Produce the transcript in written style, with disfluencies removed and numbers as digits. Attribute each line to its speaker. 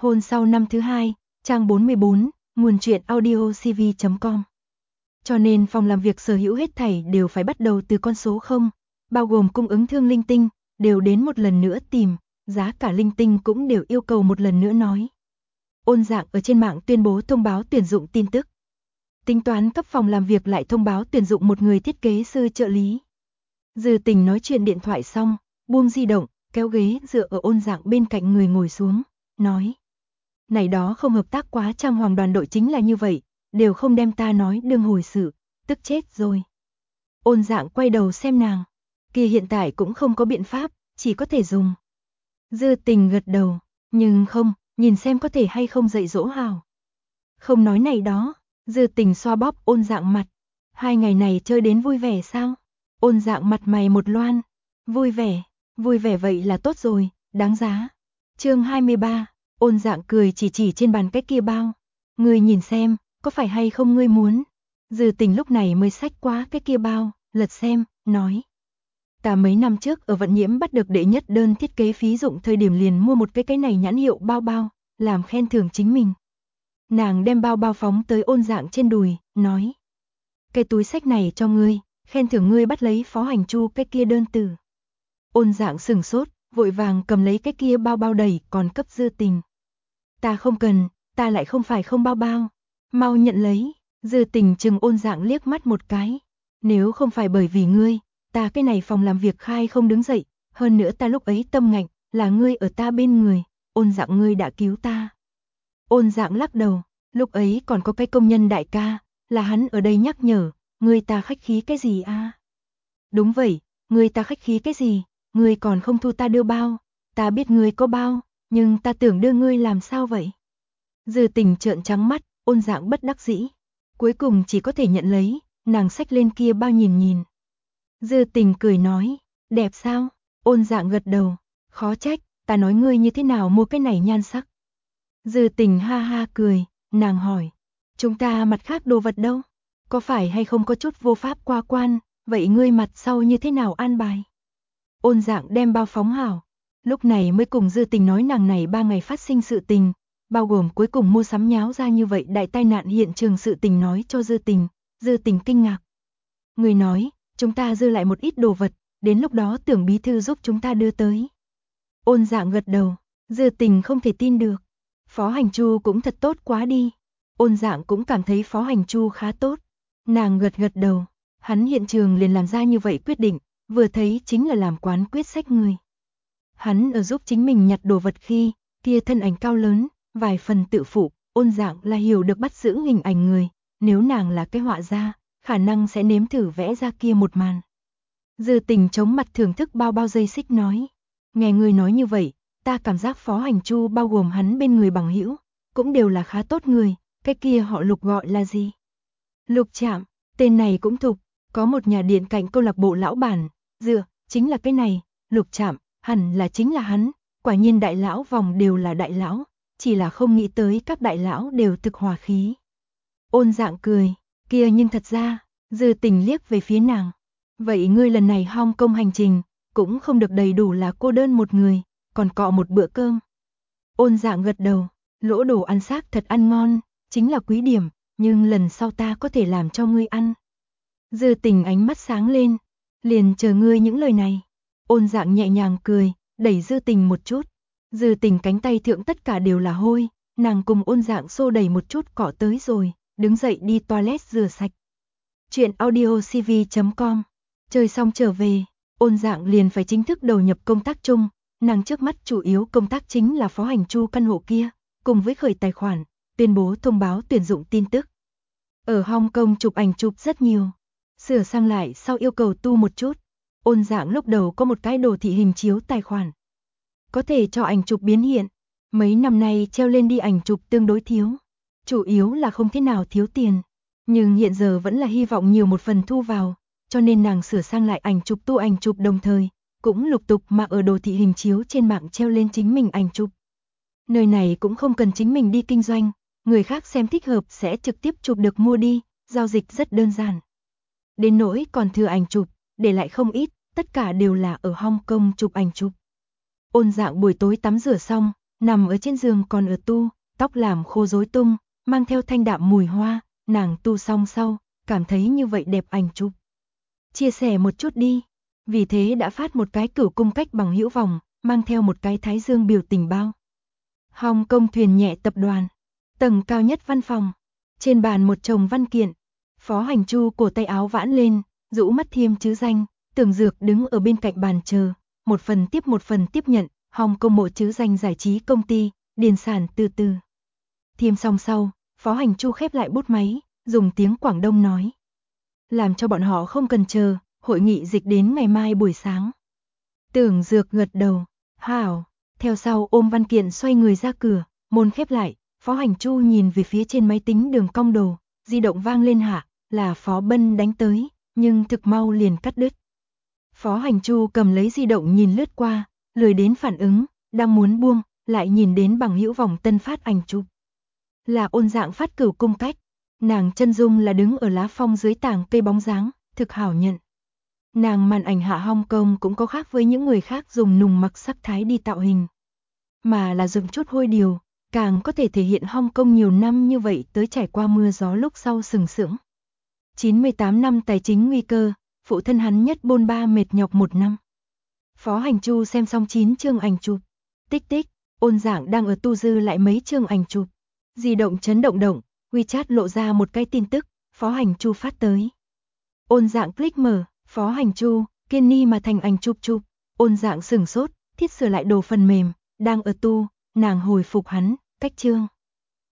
Speaker 1: Hôn sau năm thứ hai, trang 44, nguồn truyện audiocv.com. Cho nên phòng làm việc sở hữu hết thảy đều phải bắt đầu từ con số 0, bao gồm cung ứng thương linh tinh, đều đến một lần nữa tìm, giá cả linh tinh cũng đều yêu cầu một lần nữa nói. Ôn Dạng ở trên mạng tuyên bố thông báo tuyển dụng tin tức. Tính toán cấp phòng làm việc lại thông báo tuyển dụng một người thiết kế sư trợ lý. Dư Tình nói chuyện điện thoại xong, buông di động, kéo ghế dựa ở Ôn Dạng bên cạnh người ngồi xuống, nói. Này đó không hợp tác quá, trang hoàng đoàn đội chính là như vậy, đều không đem ta nói đương hồi sự, tức chết rồi. Ôn Dạng quay đầu xem nàng, kia hiện tại cũng không có biện pháp, chỉ có thể dùng. Dư Tình gật đầu, nhưng không, nhìn xem có thể hay không dạy dỗ hào. Không nói này đó, Dư Tình xoa bóp Ôn Dạng mặt. 2 ngày này chơi đến vui vẻ sao? Ôn Dạng mặt mày một loan. Vui vẻ vậy là tốt rồi, đáng giá. Chương 23, Ôn Dạng cười chỉ trên bàn cái kia bao. Ngươi nhìn xem, có phải hay không ngươi muốn? Dư Tình lúc này mới xách qua cái kia bao, lật xem, nói. Ta mấy năm trước ở Vận Nhiễm bắt được đệ nhất đơn thiết kế phí dụng thời điểm liền mua một cái này nhãn hiệu bao, làm khen thưởng chính mình. Nàng đem bao phóng tới Ôn Dạng trên đùi, nói. Cái túi sách này cho ngươi, khen thưởng ngươi bắt lấy Phó Hành Chu cái kia đơn từ. Ôn Dạng sừng sốt, vội vàng cầm lấy cái kia bao đẩy còn cấp Dư Tình. Ta không cần, ta lại không phải không bao. Mau nhận lấy, Dư Tình chừng Ôn Dạng liếc mắt một cái. Nếu không phải bởi vì ngươi, ta cái này phòng làm việc khai không đứng dậy, hơn nữa ta lúc ấy tâm ngạnh, là ngươi ở ta bên người, Ôn Dạng ngươi đã cứu ta. Ôn Dạng lắc đầu, lúc ấy còn có cái công nhân đại ca, là hắn ở đây nhắc nhở, ngươi ta khách khí cái gì a? Đúng vậy, ngươi ta khách khí cái gì, ngươi còn không thu ta đưa bao, ta biết ngươi có bao, nhưng ta tưởng đưa ngươi làm sao vậy? Dư Tình trợn trắng mắt, Ôn Dạng bất đắc dĩ, cuối cùng chỉ có thể nhận lấy, nàng xách lên kia bao nhìn. Dư Tình cười nói, đẹp sao? Ôn Dạng gật đầu, khó trách, ta nói ngươi như thế nào mua cái này nhan sắc. Dư Tình ha ha cười, nàng hỏi, chúng ta mặt khác đồ vật đâu? Có phải hay không có chút vô pháp qua quan, vậy ngươi mặt sau như thế nào an bài? Ôn Dạng đem bao phóng hảo, lúc này mới cùng Dư Tình nói nàng này 3 ngày phát sinh sự tình, bao gồm cuối cùng mua sắm nháo ra như vậy đại tai nạn hiện trường sự tình nói cho Dư Tình kinh ngạc. Người nói, chúng ta dư lại một ít đồ vật, đến lúc đó tưởng bí thư giúp chúng ta đưa tới. Ôn Dạng gật đầu, Dư Tình không thể tin được. Phó Hành Chu cũng thật tốt quá đi. Ôn Dạng cũng cảm thấy Phó Hành Chu khá tốt. Nàng gật đầu, hắn hiện trường liền làm ra như vậy quyết định, vừa thấy chính là làm quán quyết sách người. Hắn ở giúp chính mình nhặt đồ vật khi, kia thân ảnh cao lớn, vài phần tự phụ, Ôn Dạng là hiểu được bắt giữ hình ảnh người, nếu nàng là cái họa gia, khả năng sẽ nếm thử vẽ ra kia một màn. Dư Tình chống mặt thưởng thức bao dây xích nói, nghe người nói như vậy, ta cảm giác Phó Hành Chu bao gồm hắn bên người bằng hữu, cũng đều là khá tốt người, cái kia họ Lục gọi là gì? Lục Trạm, tên này cũng thục, có một nhà điện cạnh câu lạc bộ lão bản, chính là cái này, Lục Trạm, hẳn là chính là hắn, quả nhiên đại lão vòng đều là đại lão, chỉ là không nghĩ tới các đại lão đều thực hòa khí. Ôn Dạng cười, kia nhưng thật ra, Dư Tình liếc về phía nàng. Vậy ngươi lần này Hong Kong hành trình, cũng không được đầy đủ là cô đơn một người, còn cọ một bữa cơm. Ôn Dạng gật đầu, lỗ đồ ăn xác thật ăn ngon, chính là quý điểm, nhưng lần sau ta có thể làm cho ngươi ăn. Dư Tình ánh mắt sáng lên, liền chờ ngươi những lời này. Ôn Dạng nhẹ nhàng cười, đẩy Dư Tình một chút. Dư Tình cánh tay thượng tất cả đều là hôi, nàng cùng Ôn Dạng xô đẩy một chút cọ tới rồi, đứng dậy đi toilet rửa sạch. Chuyện audiocv.com. Chơi xong trở về, Ôn Dạng liền phải chính thức đầu nhập công tác chung, nàng trước mắt chủ yếu công tác chính là Phó Hành Chu căn hộ kia, cùng với khởi tài khoản, tuyên bố thông báo tuyển dụng tin tức. Ở Hong Kong chụp ảnh chụp rất nhiều, sửa sang lại sau yêu cầu tu một chút. Ôn Dạng lúc đầu có một cái đồ thị hình chiếu tài khoản, có thể cho ảnh chụp biến hiện. Mấy năm nay treo lên đi ảnh chụp tương đối thiếu, chủ yếu là không thế nào thiếu tiền, nhưng hiện giờ vẫn là hy vọng nhiều một phần thu vào, cho nên nàng sửa sang lại ảnh chụp tu ảnh chụp đồng thời, cũng lục tục mà ở đồ thị hình chiếu trên mạng treo lên chính mình ảnh chụp. Nơi này cũng không cần chính mình đi kinh doanh, người khác xem thích hợp sẽ trực tiếp chụp được mua đi, giao dịch rất đơn giản. Đến nỗi còn thừa ảnh chụp, để lại không ít, tất cả đều là ở Hong Kong chụp ảnh chụp. Ôn Dạng buổi tối tắm rửa xong, nằm ở trên giường còn ở tu, tóc làm khô rối tung, mang theo thanh đạm mùi hoa, nàng tu xong sau, cảm thấy như vậy đẹp ảnh chụp. Chia sẻ một chút đi, vì thế đã phát một cái cửu cung cách bằng hữu vòng, mang theo một cái thái dương biểu tình bao. Hồng Kông thuyền nhẹ tập đoàn, tầng cao nhất văn phòng, trên bàn một chồng văn kiện, Phó Hành Chu cổ tay áo vãn lên, rũ mắt thiêm chữ danh, Tưởng Dược đứng ở bên cạnh bàn chờ, một phần tiếp nhận, Hồng Kông mộ chữ danh giải trí công ty, điền sản từ từ. Thiêm xong sau, Phó Hành Chu khép lại bút máy, dùng tiếng Quảng Đông nói. Làm cho bọn họ không cần chờ, hội nghị dịch đến ngày mai buổi sáng. Tưởng Dược gật đầu, hảo, theo sau ôm văn kiện xoay người ra cửa, môn khép lại, Phó Hành Chu nhìn về phía trên máy tính đường cong đồ, di động vang lên hạ, là Phó Bân đánh tới, nhưng thực mau liền cắt đứt. Phó Hành Chu cầm lấy di động nhìn lướt qua, lười đến phản ứng, đang muốn buông, lại nhìn đến bằng hữu vòng tân phát ảnh chụp. Là Ôn Dạng phát cửu cung cách, nàng chân dung là đứng ở lá phong dưới tảng cây bóng dáng, thực hảo nhận. Nàng màn ảnh hạ Hong Kong cũng có khác với những người khác dùng nùng mặc sắc thái đi tạo hình, mà là dùng chút hôi điều, càng có thể thể hiện Hong Kong nhiều năm như vậy tới trải qua mưa gió lúc sau sừng sững. 98 năm tài chính nguy cơ, phụ thân hắn nhất bôn ba mệt nhọc một năm. Phó Hành Chu xem xong 9 chương ảnh chụp. Tích tích, Ôn Dạng đang ở tu dư lại mấy chương ảnh chụp. Di động chấn động, WeChat lộ ra một cái tin tức, Phó Hành Chu phát tới. Ôn Dạng click mở, Phó Hành Chu, kiên ni mà thành ảnh chụp. Ôn Dạng sửng sốt, thiết sửa lại đồ phần mềm, đang ở tu, nàng hồi phục hắn, cách chương.